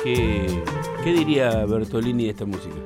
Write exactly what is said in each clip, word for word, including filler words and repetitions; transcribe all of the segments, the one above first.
¿Qué, qué diría Bertolini de esta música?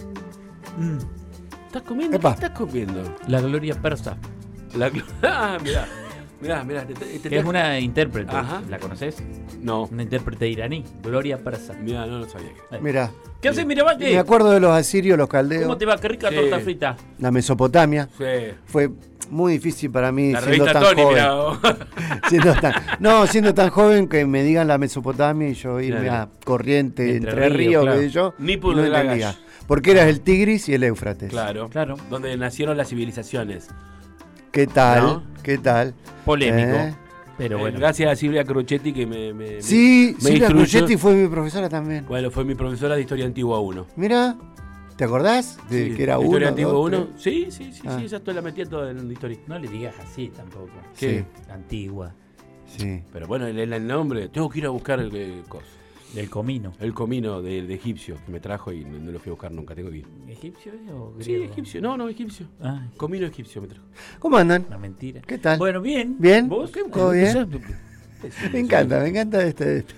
Mm. ¿Estás comiendo? Epa. ¿Qué estás comiendo? La Gloria Persa, La glo- Ah, mirá. Mirá, mirá. Te, te, te- que es una intérprete. Ajá. ¿La conoces? No. Una intérprete iraní, Gloria Persa. Mirá, no lo sabía. Mirá, ¿Qué haces, Mirabate? me acuerdo de los asirios, los caldeos, ¿Cómo te va? Qué rica Sí. torta frita. la Mesopotamia. Sí. Fue muy difícil para mí La siendo revista tan Tony, joven. mirá vos. Siendo tan, no, siendo tan joven que me digan la Mesopotamia y yo irme Claro. a Corriente, Entre Entre, Ríos, Ríos, claro. qué sé yo, Nippur no de la entendía. Gash. Porque era el Tigris y el Éufrates. Claro. Claro. Donde nacieron las civilizaciones. ¿Qué tal? ¿No? ¿Qué tal? Polémico. ¿Eh? Pero Eh, bueno. Gracias a Silvia Crocetti que me. me Sí, me Silvia instruyó. Crocetti fue mi profesora también. Bueno, fue mi profesora de Historia Antigua uno. Mira, ¿te acordás? De Sí, que era uno, Historia Antigua dos, uno. tres. Sí, sí, sí, Ah. sí, esa toda la metía toda en la historia. No le digas así tampoco. Sí, Antigua. sí. Pero bueno, el, el nombre. Tengo que ir a buscar el, cos- Del comino. el comino de, de egipcio que me trajo y no, no lo fui a buscar nunca. Tengo que ir. ¿Egipcio o Sí, griego? egipcio. No, no, egipcio. Ah, Comino egipcio me trajo. ¿Cómo andan? una mentira. ¿Qué tal? Bueno, bien. ¿Bien? ¿Vos? ¿Todo bien? Me encanta, me encanta este, este-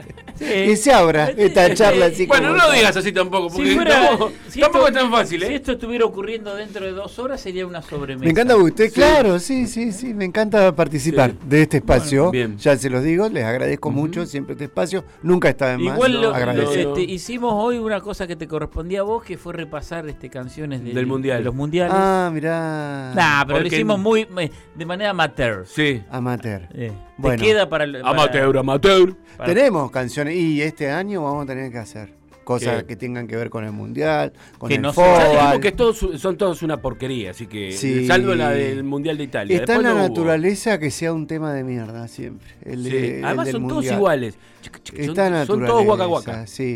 que se abra esta charla así Bueno, como no lo está. digas así tampoco, porque Si fuera- tampoco, si tampoco esto- es tan fácil, Si ¿eh? esto estuviera ocurriendo dentro de dos horas, sería una sobremesa. Me encanta usted, Sí. claro, sí, sí, sí, me encanta participar Sí. de este espacio. Bueno, bien. Ya se los digo, les agradezco Ujú. mucho siempre este espacio. Nunca está de más Igual lo- agradecer. lo- este, hicimos hoy una cosa que te correspondía a vos, que fue repasar este canciones del, Del mundial. de los mundiales. Ah, mirá. Nah, pero lo porque- hicimos muy eh, de manera amateur. Sí. Amateur. Eh, Bueno. Te queda para, el- para- Amateur, amateur. para- Tenemos canciones y este año vamos a tener que hacer cosas ¿Qué? que tengan que ver con el mundial, con Que el no se- Ya dijimos fútbol. que todos son todos una porquería, así que Sí. salvo la del Mundial de Italia. Está en Después la no hubo. naturaleza que sea un tema de mierda siempre. El de- Sí. el Además del son todos mundial. iguales. Chic, chic, Está en la Son, son naturaleza. todos guaca guaca. Sí.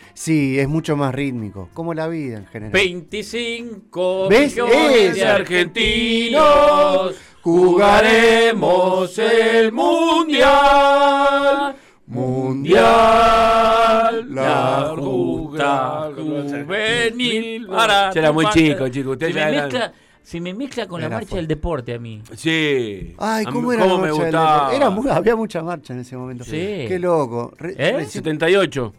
Sí, es mucho más rítmico, como la vida en general. veinticinco ¿Ves? millones de Esa. argentinos jugaremos el mundial. Mundial, la la justa justa juvenil para Yo era muy tu chico, patria. chico. Usted Se ya me, era- mezcla, se me mezcla con la Era marcha fuerte. del deporte a mí. Sí. Ay, A ¿cómo mí- era la me marcha del gustaba? deporte? Era mu- había mucha marcha en ese momento. Sí. Qué loco. Re- ¿Eh? recién- setenta y ocho.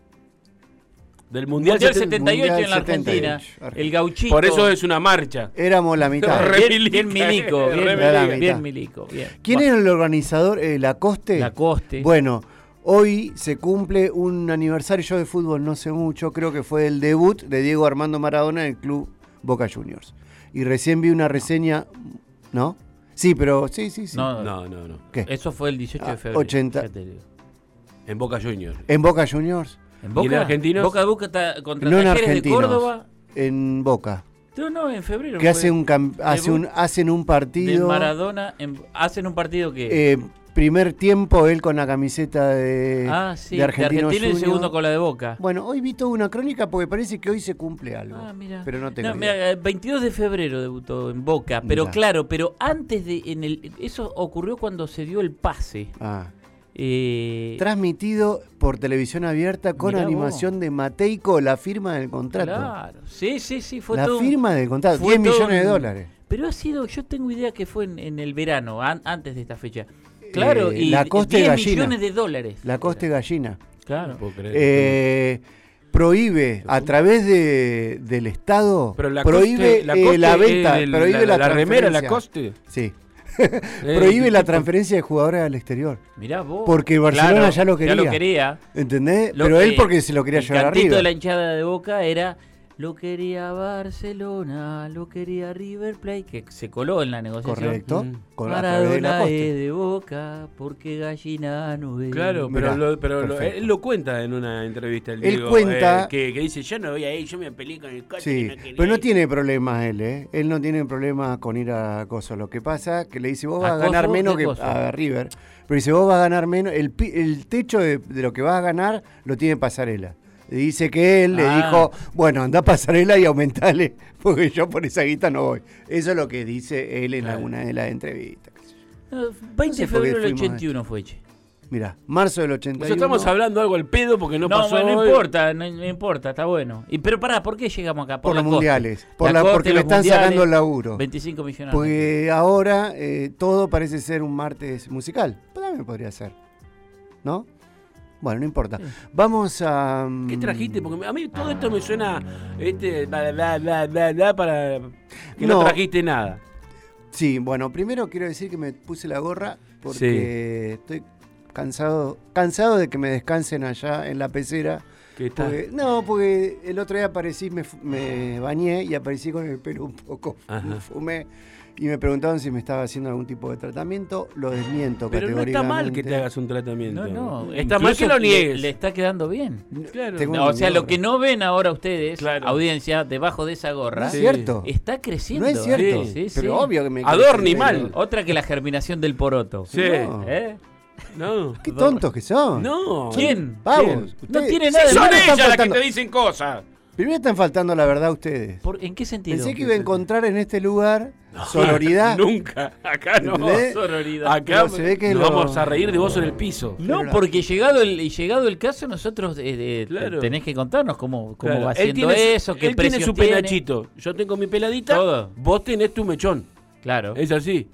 Del Mundial, Mundial setenta- setenta y ocho en la Mundial setenta y Argentina. ocho, Argentina. El gauchito. Por eso es una marcha. Éramos la mitad. Re- bien, bien milico. Bien, Re milico. bien, bien milico. Bien. ¿Quién Bueno, era el organizador? Eh, ¿Lacoste? Lacoste. Bueno, hoy se cumple un aniversario, yo de fútbol no sé mucho, creo que fue el debut de Diego Armando Maradona en el club Boca Juniors. Y recién vi una reseña, ¿no? Sí, pero sí, sí, sí. No, No, no, no. ¿Qué? Eso fue el dieciocho Ah, de febrero. ochenta. ya te digo. En Boca Juniors. ¿En Boca Juniors? ¿En ¿Y Boca? en Argentinos? Boca de Boca está contra No en Talleres de Argentinos. Córdoba. En Boca. No, no, en febrero. Que fue. hace un cam- hace un, hacen un De partido. Maradona. en- hacen un partido que. eh, primer tiempo él con la camiseta de, ah, sí. de Argentino y Junior. segundo con la de Boca. Bueno, hoy vi toda una crónica porque parece que hoy se cumple algo. Ah, mira. Pero no tengo No, idea. mira, el veintidós de febrero debutó en Boca, pero Mirá. claro, pero antes de en el eso ocurrió cuando se dio el pase. Ah. Eh, Transmitido por televisión abierta con Mirá animación de Mateico, la firma del contrato. claro. Sí, sí, sí, fue la todo. un- firma del contrato, fue diez todo millones de un- dólares. Pero ha sido, yo tengo idea que fue en, en el verano, an- antes de esta fecha. Claro, Eh, y la coste diez gallina. millones de dólares. La coste gallina. Claro. No puedo creer. Eh, prohíbe a través de, del Estado, Pero la prohíbe coste- la eh, coste la es venta, el- prohíbe la, la remera, la transferencia. coste. Sí. Eh, prohíbe la tipo- transferencia de jugadores al exterior. Mirá vos. Porque Barcelona ya lo quería. Ya lo quería. ¿Entendés? Lo Pero él que- porque se lo quería el llevar cantito arriba. de la hinchada de Boca era lo quería Barcelona, lo quería River Plate, que se coló en la negociación. Correcto. Mm. Con a través de la Maradona coste. es de Boca, porque gallina no es. Claro, Mirá, pero, lo, pero lo- perfecto. él lo cuenta en una entrevista. El Él Diego, cuenta- eh, que, que dice: yo no voy a ir, yo me peleé con el coche. Sí, que no quería pero no ir". tiene problemas él, ¿eh? Él no tiene problemas con ir a Coso. Lo que pasa que le dice, vos vas a ¿A ganar Coso? menos ¿Qué que Coso? a River. Pero dice, vos vas a ganar menos. El, pi- el techo de, de lo que vas a ganar lo tiene Pasarela. Y dice que él le Ah. dijo, bueno, anda a Pasarela y aumentale, porque yo por esa guita no voy. Eso es lo que dice él en Claro. alguna de las entrevistas. No, veinte de sé por qué febrero del fuimos ochenta y uno fue, che. Mirá, marzo del ochenta y uno. Nosotros estamos hablando algo al pedo porque no, No, pasó. no hoy. importa, no, no importa, está bueno. Y pero pará, ¿por qué llegamos acá? por la los coste. mundiales, por La la, coste, porque le los están mundiales, sacando el laburo. veinticinco millones. Porque ahora eh, todo parece ser un martes musical. Pues también podría ser. ¿No? Bueno, no importa. Sí. Vamos a... mm, ¿Qué trajiste? Porque a mí todo esto me suena este, bla, bla, bla, bla, bla, para que no. No. trajiste nada. Sí, bueno, primero quiero decir que me puse la gorra porque estoy cansado cansado de que me descansen allá en la pecera. ¿Qué está? Porque- no, porque el otro día aparecí, me, fu- me bañé y aparecí con el pelo un poco, Ajá. fumé y me preguntaban si me estaba haciendo algún tipo de tratamiento. Lo desmiento Pero no está mal que te categóricamente. hagas un tratamiento. No, no. Está mal que incluso lo niegues. Le, le está quedando bien. Claro. Tengo No, o sea, una lo que no ven ahora ustedes, Claro. audiencia, debajo de esa No gorra, es Sí. cierto. está creciendo. No es cierto. ¿eh? Sí, sí. Pero obvio que me Adorni crece, mal. pero- Otra que la germinación del poroto. Sí. No. ¿Eh? No. Qué tontos que son. No. ¿Quién? Vamos. ¿Quién? No ustedes- tiene Sí, nada de son malo. Primero están ellas las que faltando- te dicen cosas. Primero están faltando la verdad a ustedes. ¿Por- ¿En qué sentido? Pensé que iba a encontrar en este lugar sororidad. Nunca. Acá no. ¿Entendés? Sororidad. Acá Pero se ve que nos lo- vamos a reír de vos en el piso. No, Pero- porque llegado el y llegado el caso, nosotros eh, eh, Claro. tenés que contarnos cómo, cómo Claro. va Él haciendo tiene, eso, qué él tiene precios su tiene. penachito. Yo tengo mi peladita. Todo. Vos tenés tu mechón. Claro. Es así.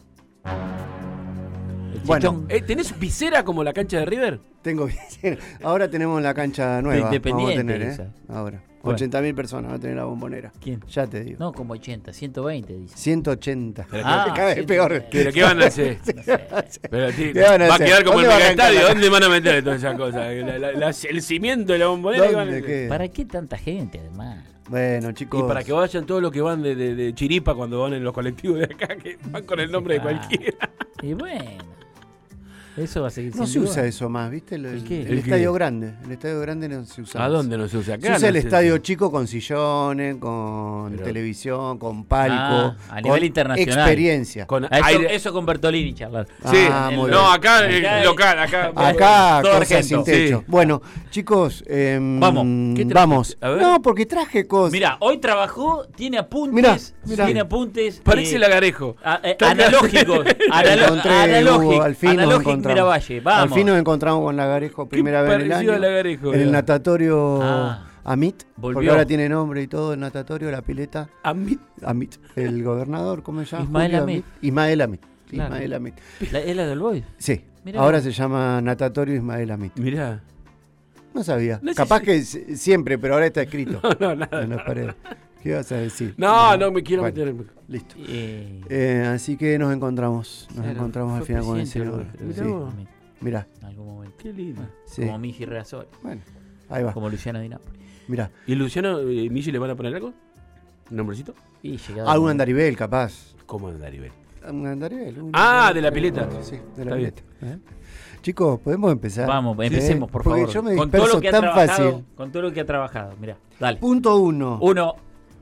El Bueno. chichón. Eh, ¿Tenés visera como la cancha de River? Tengo bien. Ahora tenemos la cancha nueva. Vamos a Independiente tener, ¿eh? esa. Ahora. Bueno. ochenta mil personas va a tener la bombonera. ¿Quién? Ya te digo. No, como ochenta, ciento veinte, dice. ciento ochenta. Pero Ah, cada vez ciento peor. veinte. ¿Pero qué van a hacer? Pero, tío, ¿Qué van a va a hacer? quedar como el ¿Dónde va a mega arrancar? estadio. ¿Dónde van a meter todas esas cosas? La- la- la- el cimiento de la bombonera. ¿qué van a ¿Dónde hacer? queda? ¿Para qué tanta gente, además? Bueno, chicos. Y para que vayan todos los que van de, de- de Chiripa cuando van en los colectivos de acá, que van con el nombre de Ah. cualquiera. Y bueno, eso va a seguir No se siendo usa igual. eso más, ¿viste? El, ¿El qué? el ¿El estadio qué? grande. El estadio grande no se usa. ¿A más. dónde no se usa? Se Acá usa el no se- estadio chico con sillones, con Pero- televisión, con palco. Ah, a con nivel internacional. Experiencia. Con Ah, Eso, aire- eso con Bertolini charlar. Sí, Ah, muy no, bien. acá, eh, Acá- local, acá. Acá, Todo cosas argento. sin techo. Sí. Bueno, chicos, em, Vamos. ¿Qué trajiste? vamos. A ver. No, porque traje cosas. Mira, hoy trabajó, tiene apuntes, Mirá, mirá. tiene apuntes. Parece eh, lagarejo. a- eh, Está acá. analógicos. analo- Encontré, analógico, Hugo, al fin nos analógico encontramos. Miravalle, vamos. Al fin nos encontramos con Lagarejo, primera vez en el parecido año. a Lagarejo, en el era. natatorio Ah. Amit, porque Volvió. ahora tiene nombre y todo el natatorio, la pileta. A mí. Amit, el gobernador, ¿cómo se llama? Ismael Julio Amit. Ismael Amit. Claro. Ismael Amit. La- ¿Es la del Boy? Sí, Mirá ahora vos. se llama natatorio Ismael Amit. Mirá. No sabía. No sé Capaz si- que s- siempre, pero ahora está escrito No, no, nada. en las paredes. ¿Qué ibas a decir? No, no me quiero Bueno, meter. Listo. Eh, Eh, así que nos encontramos. Nos claro, encontramos al fue final con el presidente senador. del- Mirá Sí. vos. Mirá, En algún momento. Qué lindo. sí. Como Miji Reasol, Bueno, ahí va. como Luciano Di Napoli. Mirá. ¿Y Luciano y Michi le van a poner algo? ¿Un nombrecito? Y llegado Ah, un el- andaribel, capaz. ¿Cómo Andaribel? Un andaribel. un- Ah, de la pileta. Sí, de la Está bien. pileta. ¿Eh? Chicos, podemos empezar. Vamos, ¿Eh? empecemos, por Porque favor. yo me con todo disperso lo que ha tan trabajado, fácil. con todo lo que ha trabajado. Mira, dale. Punto uno. Uno.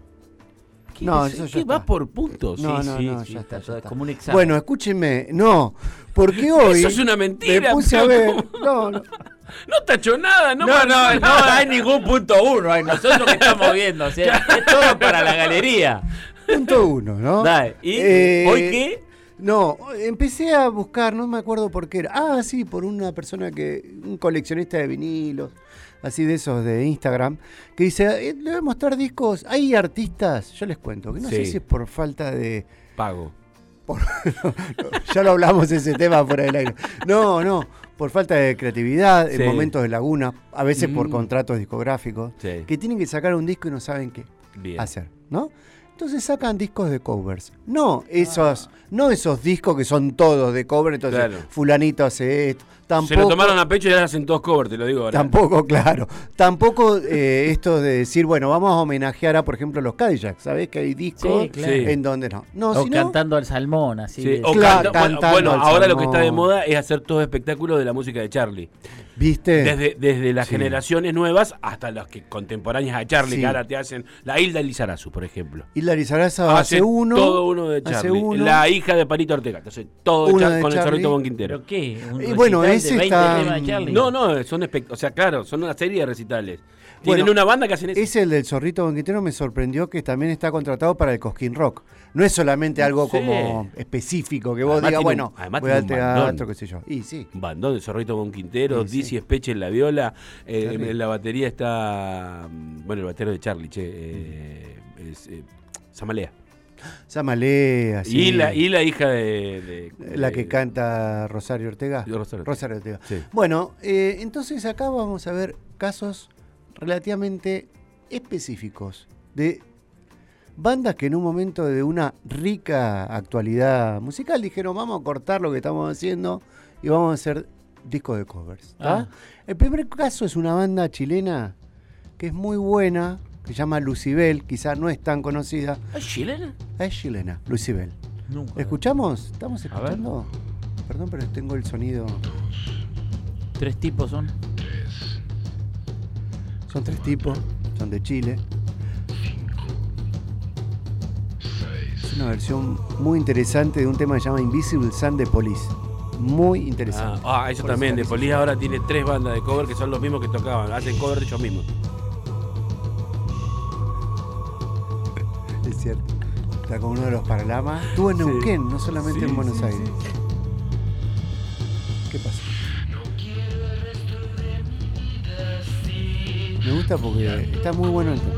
¿Qué, No, es- eso ya ¿qué está. va por puntos? No, Sí, no, sí, no, sí, ya está está, todo ya está. como un examen. Bueno, escúchenme. No, porque hoy. Eso es una mentira. Me puse a pero ver. ¿cómo? No, no. No tachó nada, no No, no, marcó no, nada. hay ningún punto uno. Hay nosotros que estamos viendo. O sea, es todo para la galería. Punto uno, ¿no? Dale. ¿Y Eh, hoy qué? No, empecé a buscar, no me acuerdo por qué era. Ah, sí, por una persona que, un coleccionista de vinilos, así de esos de Instagram, que dice, eh, le voy a mostrar discos. Hay artistas, yo les cuento, que no sé Sí. si es por falta de... Pago. por- ya lo hablamos ese tema fuera del aire. No, no, por falta de creatividad, Sí. en momentos de laguna, a veces por Mm. contratos discográficos, Sí. que tienen que sacar un disco y no saben qué Bien. hacer, ¿no? Entonces sacan discos de covers. No esos, no esos discos que son todos de cover, entonces Claro. fulanito hace esto. Tampoco, Se lo tomaron a pecho y ahora hacen todos cover, te lo digo ahora. Tampoco, claro. Tampoco eh, esto de decir, bueno, vamos a homenajear a, por ejemplo, los Cadillacs. ¿Sabés que hay discos Sí, claro. en donde no? No, O sino, cantando al salmón, así. Sí, de- o Claro, canta- bueno, cantando bueno, al ahora lo que salmón. está de moda es hacer todo espectáculo de la música de Charlie. ¿viste? Desde, desde las Sí. generaciones nuevas hasta las que contemporáneas a Charlie, Sí. que ahora te hacen. La Hilda Lizarazu, por ejemplo. Y la Lizaraza hace uno. Todo uno de hace Charlie. uno. La hija de Parito Ortega. Entonces, todo Uno Char- de con el Charlie. Zorrito Bon Quintero. ¿Pero qué? ¿Un Y bueno, recital ese de veinte está- temas de Charlie? No, no, son espect- o sea, claro, son una serie de recitales. Tienen Bueno, una banda que hacen eso. Ese, el del Zorrito Bon Quintero, me sorprendió que también está contratado para el Cosquín Rock. No es solamente algo Sí. como específico, que vos Además digas, tiene un- bueno, además voy al tiene un bandón. teatro, qué sé yo. Y sí. Un bandón de Zorrito Bon Quintero, Sí, sí. Dizzy Speche en la viola, eh, Terrible. en la batería está, mm, bueno, el batero de Charlie, che, eh, es, eh, Zamalea. Zamalea, sí. Y la, y la hija de... de- La de- que canta Rosario Ortega. de Rosario Ortega. Rosario Ortega. Sí. Bueno, eh, entonces acá vamos a ver casos relativamente específicos de bandas que en un momento de una rica actualidad musical dijeron vamos a cortar lo que estamos haciendo y vamos a hacer discos de covers. ¿tá? Ah. El primer caso es una banda chilena que es muy buena, que se llama Lucibel, quizás no es tan conocida. ¿Es chilena? Es chilena, Lucibel. Nunca. ¿Escuchamos? ¿Estamos ver. escuchando? Perdón, pero tengo el sonido. Tres tipos son. Son tres tipos, son de Chile. Es una versión muy interesante de un tema que se llama Invisible Sun de Police. Muy interesante. Ah, ah, eso Por también. está De que Police se- ahora tiene tres bandas de cover que son los mismos que tocaban. Hacen cover de ellos mismos. Es cierto. Está con uno de los Paralamas. Estuvo en Sí. Neuquén, no solamente Sí, en Buenos sí, Aires. sí, ¿Qué pasa? Me gusta porque está muy bueno el tema.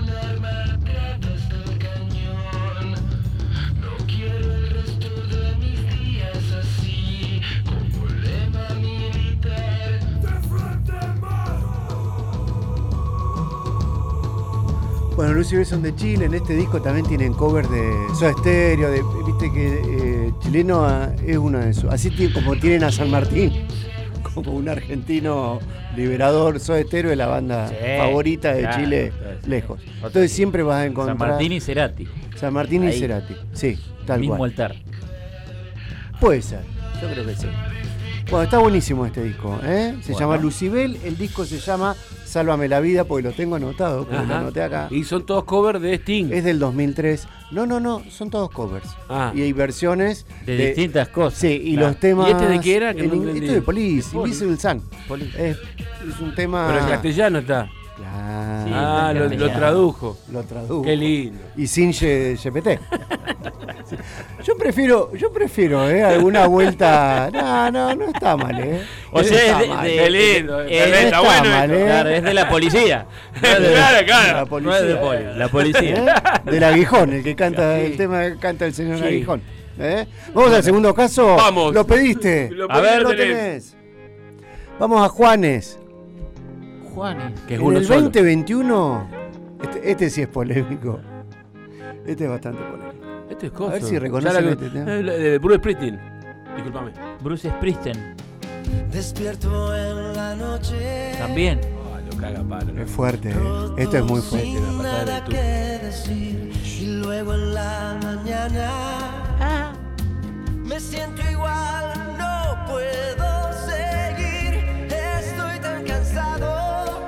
Bueno, Lucibel son de Chile, en este disco también tienen covers de Soda Stereo, de, viste que eh, chileno ah, es una de sus, así ti- como tienen a San Martín, como un argentino liberador, Soda Stereo es la banda Sí, favorita de claro, Chile, claro, sí. lejos. Otro Entonces sí. siempre vas a encontrar San Martín y Cerati. San Martín y Ahí. Cerati, sí, tal Mismo cual. altar. Puede ser, yo creo que sí. Bueno, está buenísimo este disco, ¿eh? Se Bueno. llama Lucibel, el disco se llama Sálvame la vida, porque lo tengo anotado, porque lo Ajá. anoté acá. Y son todos covers de Sting. Es del dos mil tres. No, no, no, son todos covers. Ah. Y hay versiones De, distintas cosas. Sí, y Claro. los temas. ¿Y este de qué era? Que en no ing- entendí. esto de Police, De Police. Invisible Sun. Police. Es, es un tema. Pero en castellano está. Claro. Sí, Ah, en lo, lo castellano. tradujo. Lo tradujo. Qué lindo. Y sin G- GPT. Sí. Yo prefiero, yo prefiero, ¿eh? Alguna vuelta. No, no, no está mal, ¿eh? O No sea, está es de, mal. de- Qué lindo, de- está es- bien, está está bueno mal, esto. ¿eh? Claro, es de la policía. No es de, Claro, La claro. policía. no es de poli, la policía. ¿Eh? Del Aguijón, el que canta Sí. el tema que canta el señor Sí. Aguijón. ¿Eh? Vamos al segundo caso. Vamos. Lo pediste. Lo A ver, lo tenés. tenés. Vamos a Juanes. Juanes. Que es En uno el solo. veinte veintiuno, este, este sí es polémico. Este es bastante polémico. Este es cosa. A ver si reconocen Ya la- este tema. eh, De Bruce Springsteen. Disculpame. Bruce Springsteen. Despierto en la noche. También. Ah, lo caga palo. ¿no? Es fuerte. ¿eh? Esto es muy fuerte. Sin la patada de nada tu- que decir. Y luego en la mañana me siento igual, no puedo seguir. Estoy tan cansado,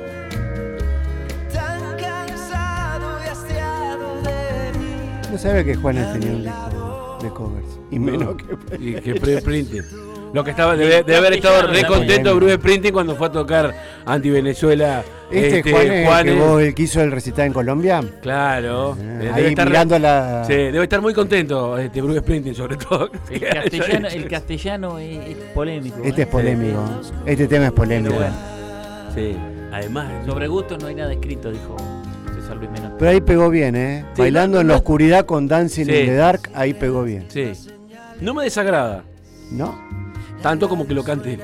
tan cansado y hastiado de mí. No sabía que Juanes tenía un disco de covers. Y menos que. Y que Bruce Springsteen. Lo que estaba, debe, debe haber estado re La contento polémica. Bruce Springsteen cuando fue a tocar anti-Venezuela. Este, Juanes, Juanes. que, vos- el que hizo el recital en Colombia. Claro. Eh, Eh, ahí estar re- mirando a la. Sí, debe estar muy contento este Bruce Springsteen, sobre todo. El castellano, el castellano es, es polémico. Este ¿eh? es polémico. Este tema es polémico. Pero bueno, Sí. Además, sobre gusto no hay nada escrito, dijo César Luis Menotti. Pero ahí pegó bien, ¿eh? Sí, Bailando no, en no, la no. oscuridad con Dancing Sí. in the Dark, ahí pegó bien. sí. No me desagrada. ¿No? Tanto como que lo cante.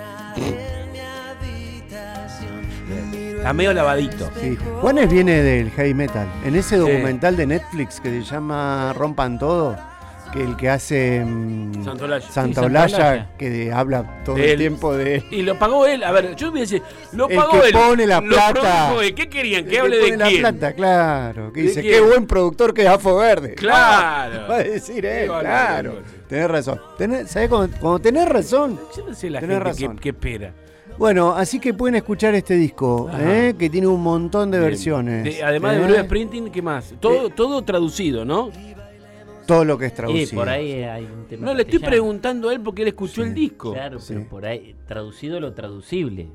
Está medio lavadito. Sí. Juanes viene del heavy metal. En ese Sí. documental de Netflix que se llama Rompan Todo, que el que hace mm, Santolaya. Santa Sí, Olalla, Santolaya. que de- habla todo De el él. tiempo de él. Y lo pagó él. A ver, yo voy a decir, lo El pagó que él. pone la lo plata. produjo él. ¿Qué querían? El Que hable pone de la quién. plata, claro. Que ¿De dice, quién? qué buen productor que es Afo Verde. Claro. Va a decir él, Qué bárbaro, claro. negocio. Tenés razón. Tenés, ¿sabés cuando, cuando tenés razón? Yo no sé la Tenés gente razón. que, que espera. Bueno, así que pueden escuchar este disco, Ajá. ¿eh? Que tiene un montón de Bien. versiones. De- además ¿eh? de Bruce Springsteen, ¿qué más? Todo, todo traducido, ¿no? Todo lo que es Y traducido. por ahí hay un tema. No, le estoy castellano. preguntando a él porque él escuchó Sí. el disco. Claro, pero Sí. por ahí, traducido lo traducible.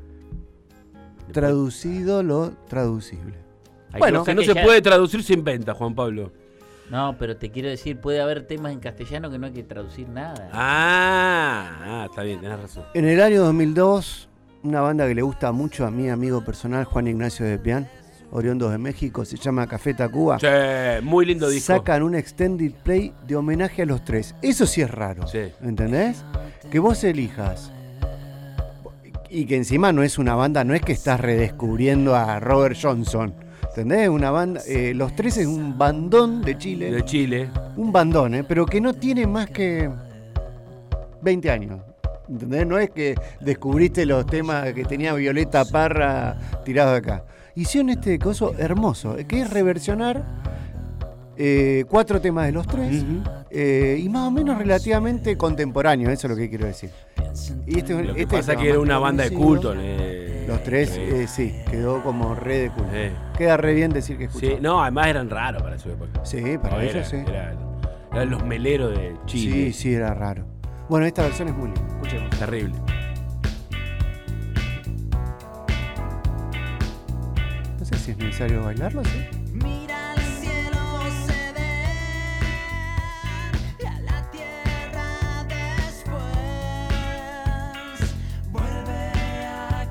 Traducido lo traducible. Hay Bueno, Lo que cosas no que se ya- puede traducir se inventa, Juan Pablo. No, pero te quiero decir, puede haber temas en castellano que no hay que traducir nada. Ah, ah, está bien, tenés razón. En el año dos mil dos, una banda que le gusta mucho a mi amigo personal, Juan Ignacio de Pian, oriundos de México, se llama Café Tacuba. Sí, muy lindo disco. Sacan un extended play de homenaje a los tres. Eso sí es raro. Sí. ¿Entendés? Que vos elijas. Y que encima no es una banda, no es que estás redescubriendo a Robert Johnson. ¿Entendés? Una banda. Eh, los tres es un bandón de Chile. De Chile. Un bandón, ¿eh? Pero que no tiene más que veinte años. ¿Entendés? No es que descubriste los temas que tenía Violeta Parra tirados acá. Hicieron este coso hermoso, que es reversionar eh, cuatro temas de los tres, uh-huh. eh, y más o menos relativamente contemporáneo, eso es lo que quiero decir. Y este, lo que este pasa es que era una banda de culto. Eh, los tres, eh. Eh, sí, quedó como re de culto. Eh. Queda re bien decir que escuchó. Sí, no, además eran raros para su época. Sí, para no, ellos era, sí. Eran, eran los meleros de Chile. Sí, sí, era raro. Bueno, esta versión es muy linda. Escuchemos. Terrible. No sé si es necesario bailarlo, ¿sí? Mira al cielo ceder y a la tierra después. Vuelve a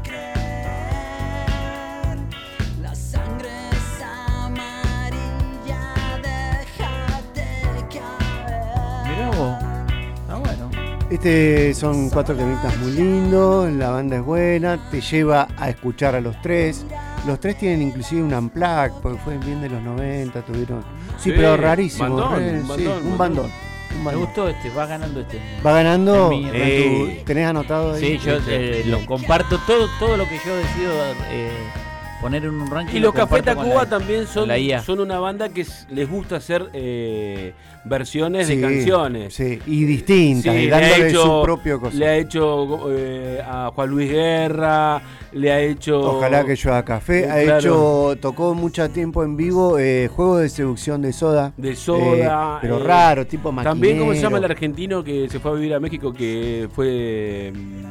creer. La sangre es amarilla, déjate caer. Mirá vos. Ah, bueno. Este son cuatro temitas muy lindos, la banda es buena, te lleva a escuchar a los tres. Los tres tienen inclusive un unplugged, porque fue bien de los noventa, tuvieron... Sí, Sí, pero rarísimo. bandón, re- un sí, bandón, un un bandón. un Me bandón. gustó este, va ganando este. Va ganando, El mío. en tu- Eh. ¿tenés anotado ahí? Sí, yo Este, eh, lo comparto, todo, todo lo que yo decido eh, poner en un ranking. Y lo los Café comparto con Tacuba la- también son, con la I A. son una banda que s- les gusta hacer eh, versiones sí, de canciones. Sí, y distintas, Sí, y le ha dándole hecho- su propio cosa. Le ha hecho eh, a Juan Luis Guerra, le ha hecho... Ojalá que yo haga café. Eh, Ha claro. hecho, tocó mucho tiempo en vivo eh, juegos de seducción de Soda. De Soda. Eh, pero eh, raro, tipo maquinero. También, ¿cómo se llama el argentino que se fue a vivir a México, que fue mm,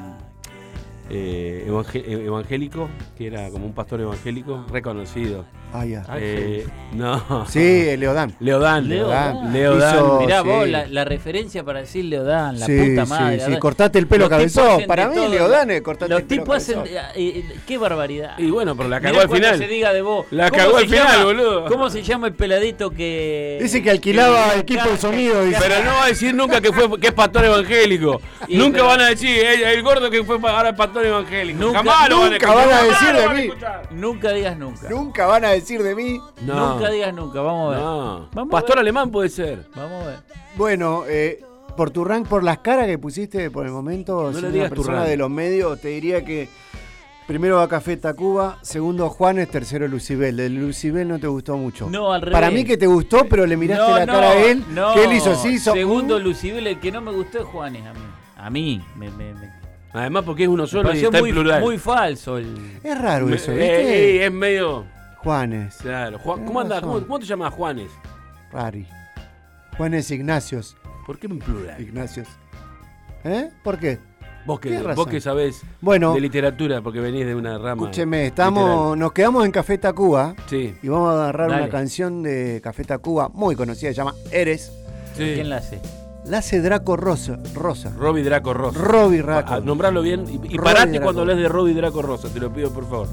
eh, evangé- evangélico, que era como un pastor evangélico, reconocido? Ah, ya. Eh, no. Sí, Leodán. Leodán. Leodán. Leodán. Hizo- Mirá sí. vos, la, la referencia para decir Leodán, la Sí, puta sí, madre. sí, Leodán. cortate el pelo Los tipos cabezón. hacen Para de mí, todo. Leodán es cortate Los el pelo tipos hacen. cabezón. eh, eh, ¡Qué barbaridad! Y bueno, pero la cagó Mirá al cuando final. se diga de vos. La ¿Cómo cagó se al final, llama- boludo. ¿Cómo se llama el peladito que. Dice que alquilaba equipo de sonido. Dice. Pero no va a decir nunca que fue que es pastor evangélico. Y nunca pero- van a decir el, el gordo que fue pa- ahora es pastor evangélico. Nunca- Jamás lo van a nunca escuchar. van a Jamás decir lo de van a mí. escuchar. Nunca digas nunca. Nunca van a decir de mí. No. Nunca digas nunca. Vamos a ver. No. Vamos a Pastor ver. alemán puede ser. Vamos a ver. Bueno, eh, por tu rank, por las caras que pusiste por el momento, No siendo le una digas tu persona rank. de los medios, te diría que primero va Café Tacuba, segundo Juanes, tercero Lucibel. De Lucibel no te gustó mucho. No, al revés. Para mí que te gustó, pero le miraste No, la no, cara a él, no. que él hizo así, hizo... Segundo, mm. Lucibel, el que no me gustó es Juanes a mí. A mí. Me, me, me, Además porque es uno me solo y pareció está muy, en plural. muy falso. El... Es raro Me- eso, eh, ¿viste? eh, es medio... Juanes, Claro. Juan- Tenés ¿Cómo anda? razón. ¿Cómo, cómo te llamas Juanes? Rari. Juanes Ignacios. ¿Por qué en plural? Ignacios. ¿Eh? ¿Por qué? Vos que, Tienes vos razón. que sabés Bueno, de literatura, porque venís de una rama. escúcheme, estamos, nos quedamos en Café Tacuba literal. Sí. y vamos a agarrar Dale. una canción de Café Tacuba muy conocida, se llama Eres. sí. ¿Quién la hace? La hace Draco Rosa. Rosa. Robbie Draco Rosa. Robbie Draco. Ah, nombralo bien y, y Robbie parate Draco. cuando hables de Robbie Draco Rosa, te lo pido por favor.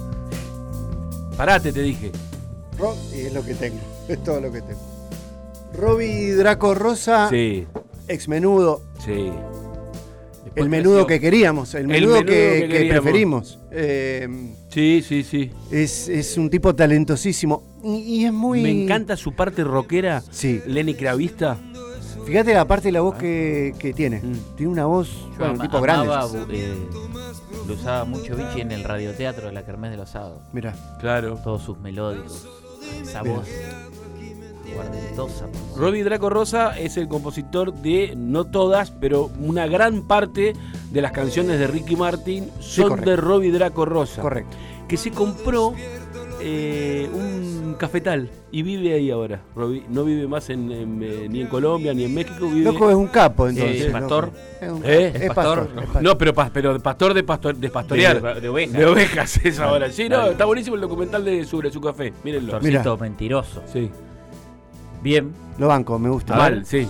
Parate, te dije. Ro- y es lo que tengo, es todo lo que tengo. Robbie Draco Rosa, Sí, ex menudo, sí. el menudo que queríamos, el menudo, menudo que, que que queríamos. preferimos. Eh, Sí, sí, sí. es, es un tipo talentosísimo y, y es muy... Me encanta su parte rockera. Sí, Lenny Kravista. fíjate la parte de la voz que, que tiene. Mm. Tiene una voz, Yo bueno, ama- tipo grande. amaba, eh, lo usaba mucho Vichy en el radioteatro de la Kermés de los Sábados. Mira, Claro. Todos sus melódicos. Esa Mira. voz guardentosa. por favor. Robbie Draco Rosa es el compositor de, no todas, pero una gran parte de las canciones de Ricky Martin son correcto. de Robbie Draco Rosa. correcto. Que se compró eh, un cafetal y vive ahí ahora. Robbie no vive más en, en, eh, ni en Colombia ni en México. Vive... Loco es un capo, entonces. Eh, pastor. loco. Es, un ¿Eh? es ¿Es pastor. pastor? es pastor. No, pero, pa- pero pastor de, pastor, de pastorear. De, de ovejas. De ovejas es Dale, ahora. Sí, no, dale. está buenísimo el documental de sobre su café. Mírenlo. Mira. Torcito mentiroso. Sí. Bien. Lo banco, me gusta. Mal, sí.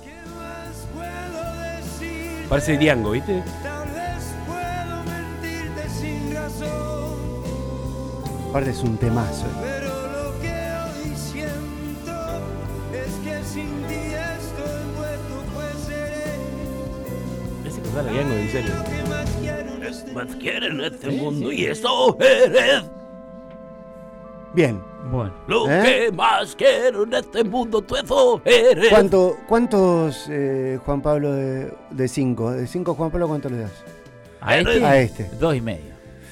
Parece Diango, ¿viste? Tal vez puedo mentirte sin razón. Aparte es un temazo. Pero lo que hoy siento es que sin ti estoy muerto, pues seré Ese que sale Yango, en serio. lo que más quiero en este Más quiero en este mundo y eso eres. Bien. Bueno. Lo ¿Eh? que más quiero en este mundo, tú eso eres. ¿Cuánto, ¿Cuántos, eh, Juan Pablo, de, de cinco? ¿De cinco, Juan Pablo, cuánto le das? A este, A este. dos y medio.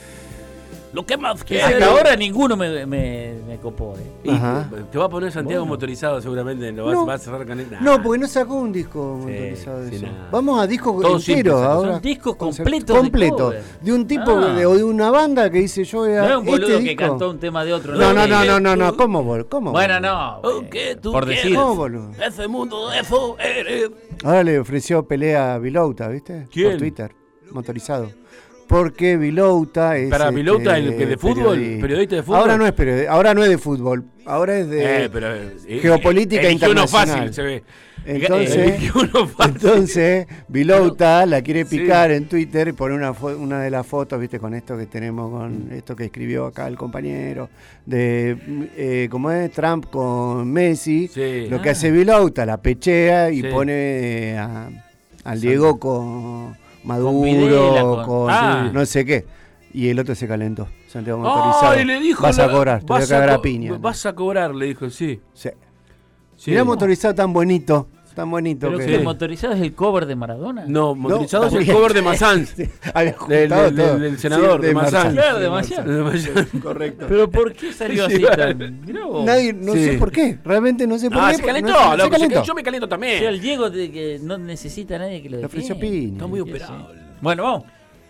Lo que más quiero. Hasta ahora ninguno me, me, me copó, ¿eh? Y Ajá. te va a poner Santiago Bueno. motorizado seguramente, lo vas, No. vas a cerrar con él. Nah. No, porque no sacó un disco Sí, motorizado de sí, eso. nada. Vamos a discos Todo simple enteros sacó. ahora. Son discos Concept- completos de completo. cover. De un tipo Ah. de, o de una banda que dice yo voy a No era un boludo este que disco. cantó un tema de otro. No, no, no, que no, no, tú- no, ¿cómo, bol- cómo Bueno, boludo? no. Oh, eh, que tú por quieres. decir. ¿Cómo, boludo? Ese mundo, eso eres. Ahora le ofreció pelea a Vilouta, ¿viste? ¿Quién? Por Twitter, motorizado. Porque Vilouta es. Para Vilouta, este, el que de fútbol, periodi- periodista de fútbol. Ahora no es periodi- ahora no es de fútbol, ahora es de. Eh, pero, eh, geopolítica eligió uno internacional. fácil, se ve. Entonces, Eligió uno fácil. entonces Vilouta la quiere Sí. picar en Twitter y pone una, fo- una de las fotos, viste, con esto que tenemos, con esto que escribió acá el compañero, de eh, como es Trump con Messi. Sí. Lo que Ah. hace Vilouta, la pechea y Sí. pone eh, a- al Diego con Maduro, Con Videla, con- con Ah. no sé qué. Y el otro se calentó, Santiago Motorizado. Ay, le dijo. Vas a la- cobrar, te voy a vas cagar a co- piña. Vas a cobrar, le dijo, sí. Sí. Sí. Mirá Motorizado tan bonito, tan bonito ¿Pero que que Sí. motorizado es el cover de Maradona? No, motorizado es el también. cover de Mazán. Sí, había Del, juntado del- todo. del- del senador, Sí, de Marzán. Claro, Sí, de Marzán. Marzán. Correcto. ¿Pero por qué salió Sí, así bueno. tan...? Mirá vos. Nadie, no Sí. sé por qué, realmente no sé por Ah, qué. se porque calentó, no- se loco, se calentó. cal- yo me caliento O sea, también. el Diego de que no necesita a nadie que lo Le ofreció defienda. piña. Está muy ¿Qué operado. sé? Bueno, vamos.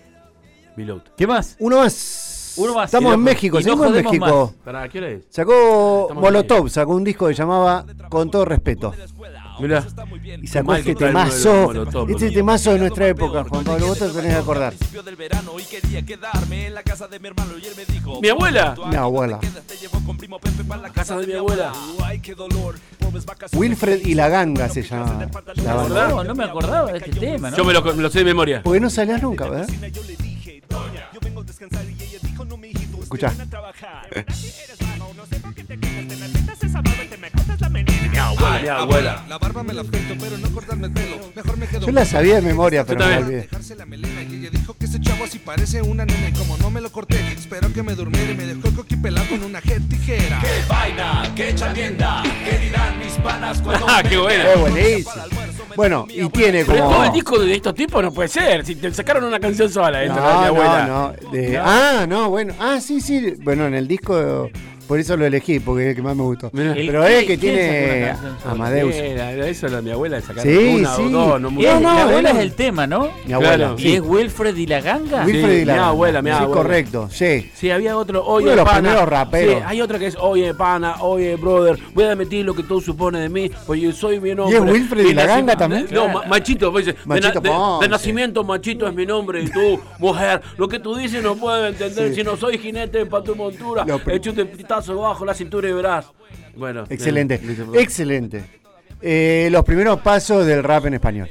Vilouta. ¿Qué más? Uno más. Uno más. Estamos Y en no- México, y no seguimos en jodemos México. ¿Para qué hora es? Sacó Estamos Molotov, sacó un disco que llamaba Con todo respeto. Mirá. Y sacó Mal este que trae uno de temazo, los Molotov, este boludo. temazo de nuestra época, Juan Pablo, vos te lo tenés que acordar. Principio del verano y quería quedarme en la casa de mi hermano y él me dijo, Mi abuela. Mi abuela. "Te quedas, te llevo con primo Pepe para la Casa de mi abuela. Ay, qué dolor, pobres vacaciones. Wilfred y la ganga se llama la banda. No, no me acordaba de este tema, ¿no? Yo me lo, me lo sé de memoria. Porque no salías nunca, ¿verdad? Yo le dije, doña, yo vengo a descansar y ella dijo, no, mijito, usted Escuchá. viene a trabajar. Eres vago, no sé por qué te quedas, te necesitas esa barba y te me cortas la menina. Mi abuela, mi abuela. La barba me la afecto, pero no cortarme el pelo. Mejor me quedo. Yo la sabía de memoria, pero me la también. olvidé. Dejarse la melena y ella dijo que ese chavo así parece una nena y como no me lo corté, espero que me durmiera y me dejó el coqui pelado con una jet tijera. Qué vaina, qué chavienda, qué dirán mis panas cuando Ah, me qué buena. Es buenísimo. Bueno, y tiene Pero como... todo el disco de estos tipos no puede ser. Si te sacaron una canción sola, esta No, era mi abuela. no, no, de- Ah, no, bueno. Ah, sí, sí. Bueno, en el disco, por eso lo elegí, porque es el que más me gustó. Mirá. El- Pero es que ¿quién sacó tiene una canción sola? Amadeus. Era, era eso era mi abuela de sacar Sí, una sí. o dos, no Y mucho. es- no, la abuela era- es el tema, ¿no? Mi abuela. Claro. ¿Y Sí. es Wilfred y la ganga? Wilfred Sí, y la mi ganga. abuela, mi Sí, abuela. correcto, sí. Sí, había otro, oye, Uno de los pana. primeros raperos. Sí, hay otro que es, oye, pana, oye, brother, voy a admitir lo que tú supones de mí, pues yo soy mi nombre. Wilfred y la naci- ganga también? No, ma- Machito, pues dice, de, Machito na- de- Ponce. de nacimiento Machito es mi nombre y tú, mujer, lo que tú dices no puedo entender, Sí. si no soy jinete para tu montura, Lo pri- échate un pitazo bajo la cintura y verás. Bueno. Excelente, eh, listo. excelente. Eh, los primeros pasos del rap en español.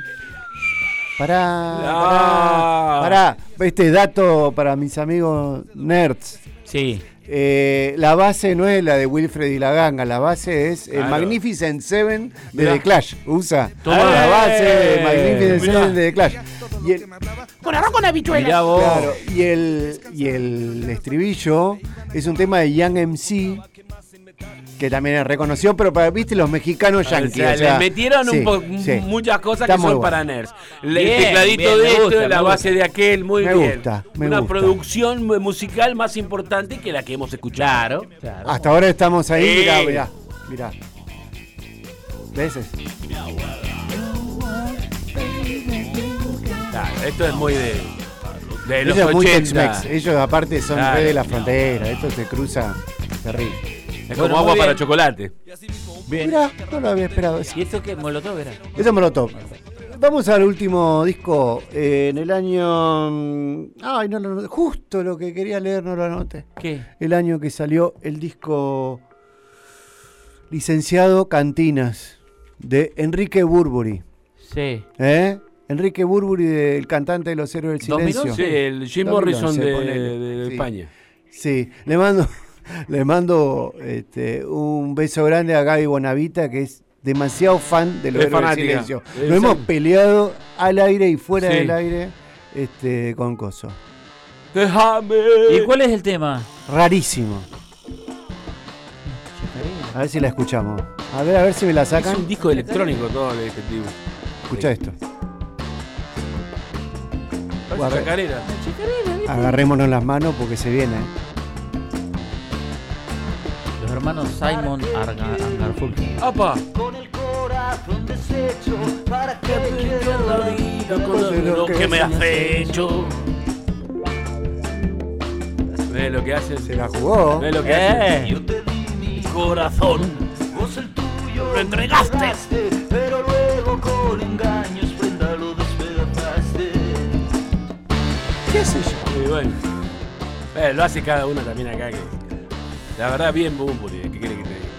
Pará, Ah. pará, pará. Este dato para mis amigos nerds. Sí. Eh, la base no es la de Wilfred y la ganga, la base es el Claro. Magnificent Seven de Mirá. The Clash. Usa Tomá. la base de Eh, Magnificent mirá. Seven de The Clash. Y el, Con arroz con habichuelas. Mirá vos. claro, y el, y el estribillo es un tema de Young M C, que también es reconocido, pero para, viste, los mexicanos O yankees. sea, o sea, le metieron sí, un po- sí. muchas cosas Está que muy son bueno. para nerds. El Bien, tecladito bien, de me esto, gusta, la me base de aquel, muy Me bien. gusta, me Una gusta. producción mu- musical más importante que la que hemos escuchado. Claro, claro. Hasta ahora estamos ahí, Sí. mirá, mirá, mirá. ¿Ves? Claro, esto es muy de, de los Ellos es muy ochenta. Tex-Mex. Ellos aparte son Claro. re de la frontera. Esto se cruza terrible. Es Bueno, como agua muy para bien. chocolate. Bien. Mirá, no lo había esperado eso. ¿Y esto qué? ¿Molotov era? Eso me lo top. Vamos al último disco. eh, en el año. mm, Ay, no lo anoté. Justo lo que quería leer no lo anoté. ¿Qué? El año que salió el disco Licenciado Cantinas de Enrique Burbury. Sí. ¿Eh? Enrique Burbury, el cantante de Los Héroes del ¿dos mil once? Silencio. Sí, el Jim dos mil once, Morrison de, ponele. de Sí. España. Sí, le mando, le mando este, un beso grande a Gaby Bonavita, que es demasiado fan de los Es Héroes del fanática. Silencio. Es Lo hemos fan. peleado al aire y fuera Sí. del aire este, con Coso. Déjame. ¿Y cuál es el tema? Rarísimo. A ver si la escuchamos. A ver, a ver si me la Es sacan. un disco electrónico todo el objetivo. Escucha esto. Parece chacarera. Agarrémonos las manos porque se viene. ¿eh? Los hermanos Simon Arga- Garfunkel. ¡Apa! Con el corazón deshecho, ¿para qué Quiero la vida con lo que me has hecho. ¿Ves lo que hace? Se la jugó. ¿Ves lo que hace? ¡Eh! yo te di mi Corazón. vos el tuyo Lo entregaste. pero luego con engaños prenda lo despedazaste. ¿Qué sé yo? Y bueno. Eh, lo hace cada uno también acá. Que, la verdad, bien Bumburi. ¿Qué quiere que te diga?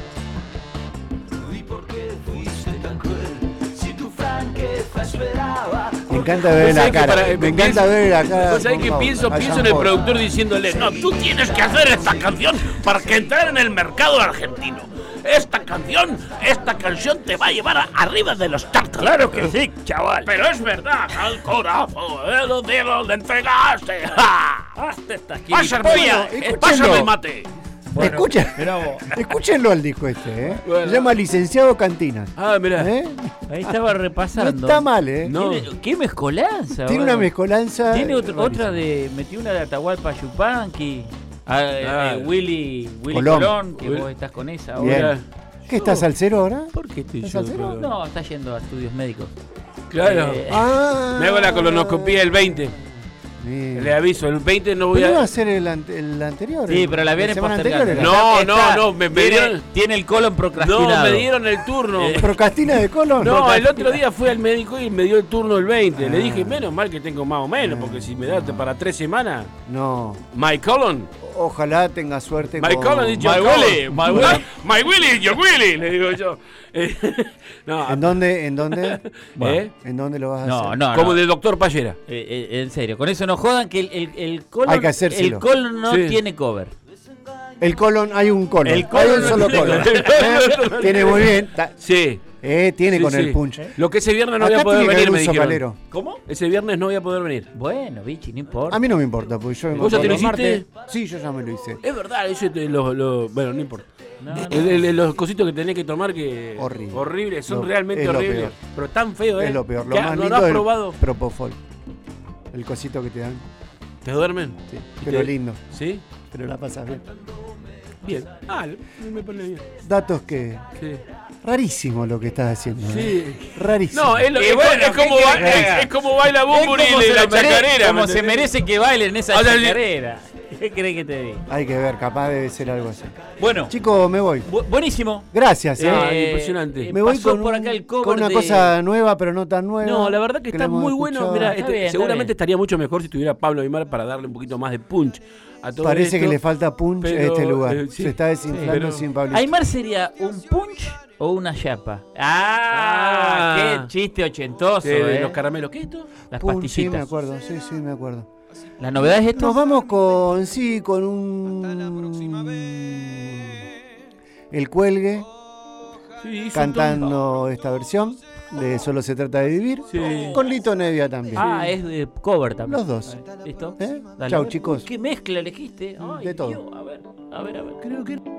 ¿Y por qué fuiste tan cruel? Si tu franqueza esperaba. Me encanta ver Vos la sabés que cara. para- Me encanta ver la cara. ¿Vos sabés por que favor, pienso? a Pienso Jean en el Paul. productor diciéndole: no, tú tienes que hacer esta canción para que entrar en el mercado argentino. Esta canción, esta canción te va a llevar a- arriba de los charts. Claro que sí, chaval. Pero es verdad, al corazón, el cielo le entregaste. ¡Ja! Hazte estas ¡Pásame, Bueno, eh, escúchenlo. pásame el mate! Escucha, Mirá vos. escúchenlo al disco este, ¿eh? Bueno. Se llama Licenciado Cantina. Ah, mirá. ¿Eh? Ahí estaba No repasando. está mal, ¿eh? No. ¿Tiene- ¿Qué mezcolanza? Tiene boludo. una mezcolanza. Tiene otra, rarísima. otra de. Metió una de Atahualpa Yupanqui. Ah, eh, Ah. eh, Willy, Willy Colón. Colón, que Will- vos estás con esa Bien. ahora. ¿Qué estás salsero ahora? ¿Por qué estoy ¿Estás yo? salsero? pero- No, está yendo a estudios médicos. Claro. Eh, Ah. Me hago la colonoscopía el veinte. Bien. Le aviso, el veinte no voy Pero iba a. a ser el, ante- el anterior. Sí, el- pero la viene semana postergando. anterior era. No, Está- no, no, me- me tiene, dieron- tiene el colon procrastinado. No, me dieron el turno. Eh, ¿Procrastina de colon? No, el otro día fui al médico y me dio el turno el veinte. Le dije, menos mal que tengo más o menos, porque si me da para tres semanas. No. My colon. Ojalá tenga suerte My con... colon is your My colon. Willy, my Willy. My Willy is your Willy, le digo yo. Eh, no, ¿En dónde? ¿En dónde? ¿eh? ¿En dónde lo vas a No, hacer? no, Como no. del doctor Pallera. Eh, eh, en serio, con eso no jodan que el, el, el colon, Hay que hacérselo. el colon no Sí. tiene cover. El colon, hay un colon. El hay colon un no solo tiene colon. colon. ¿Eh? Tiene muy bien. Ta- Sí. Eh, tiene sí, con sí. el punch. Lo que ese viernes no Acá voy a poder tiene que venir, haber me un dijeron. sopalero. ¿Cómo? Ese viernes no voy a poder venir. Bueno, bichi, no importa. A mí no me importa, porque yo ¿Vos ya te lo los martes- hiciste? Sí, yo ya me lo hice. Es verdad, eso te- lo, lo- bueno, no importa. No, no. El- el- el- los cositos que tenés que tomar que Horrible. horribles, son Lo- realmente es lo horribles, peor. pero tan feo, ¿eh? Es lo peor. Lo ¿Qué- más ¿No lo lindo has es probado? el Propofol. El cosito que te dan. ¿Te duermen? Sí. ¿Y Pero te- lindo. ¿Sí? Pero la pasas bien. Bien. Ah, me pone bien. Datos que... Sí. Rarísimo lo que estás haciendo. ¿eh? Sí. Rarísimo. No, es, lo- Y es, bueno, es como ¿qué ba- querés que es, haga? es como baila Bumburi Es como de se la lo merece- chacarera. Como ¿me se entendés? merece que bailen esa O sea, chacarera. ¿Qué crees que te diga? Hay que ver, capaz debe ser algo así. Bueno, Chicos, me voy. bu- buenísimo. Gracias, ¿eh? Ah, impresionante. me voy pasó con, por un- acá el cover con una de- cosa nueva, pero no tan nueva. No, la verdad que, la está hemos muy bueno. escuchado. Mirá, Está este- bien, está seguramente bien. estaría mucho mejor si tuviera Pablo Aymar para darle un poquito más de punch a todo Parece esto. que le falta punch a pero, este lugar. eh, sí, Se está desinflando pero- sin Pablito. Aymar sería un punch o una chapa. Ah, Ah. qué chiste ochentoso, Sí, de eh. los caramelos. ¿Qué es esto? Las Punch, sí, pastillitas. me acuerdo. Sí, sí, me acuerdo. ¿La novedad es esto? Nos vamos con, sí, con un... El Cuelgue, Sí, hizo cantando esta versión de Solo se trata de vivir. Sí. Con Lito Nevia también. Ah, es de cover también. Los dos. ¿Listo? ¿Eh? Dale. Chau, chicos. ¿Qué mezcla elegiste? Ay, De todo. Dios, a ver, a ver, a ver. Creo que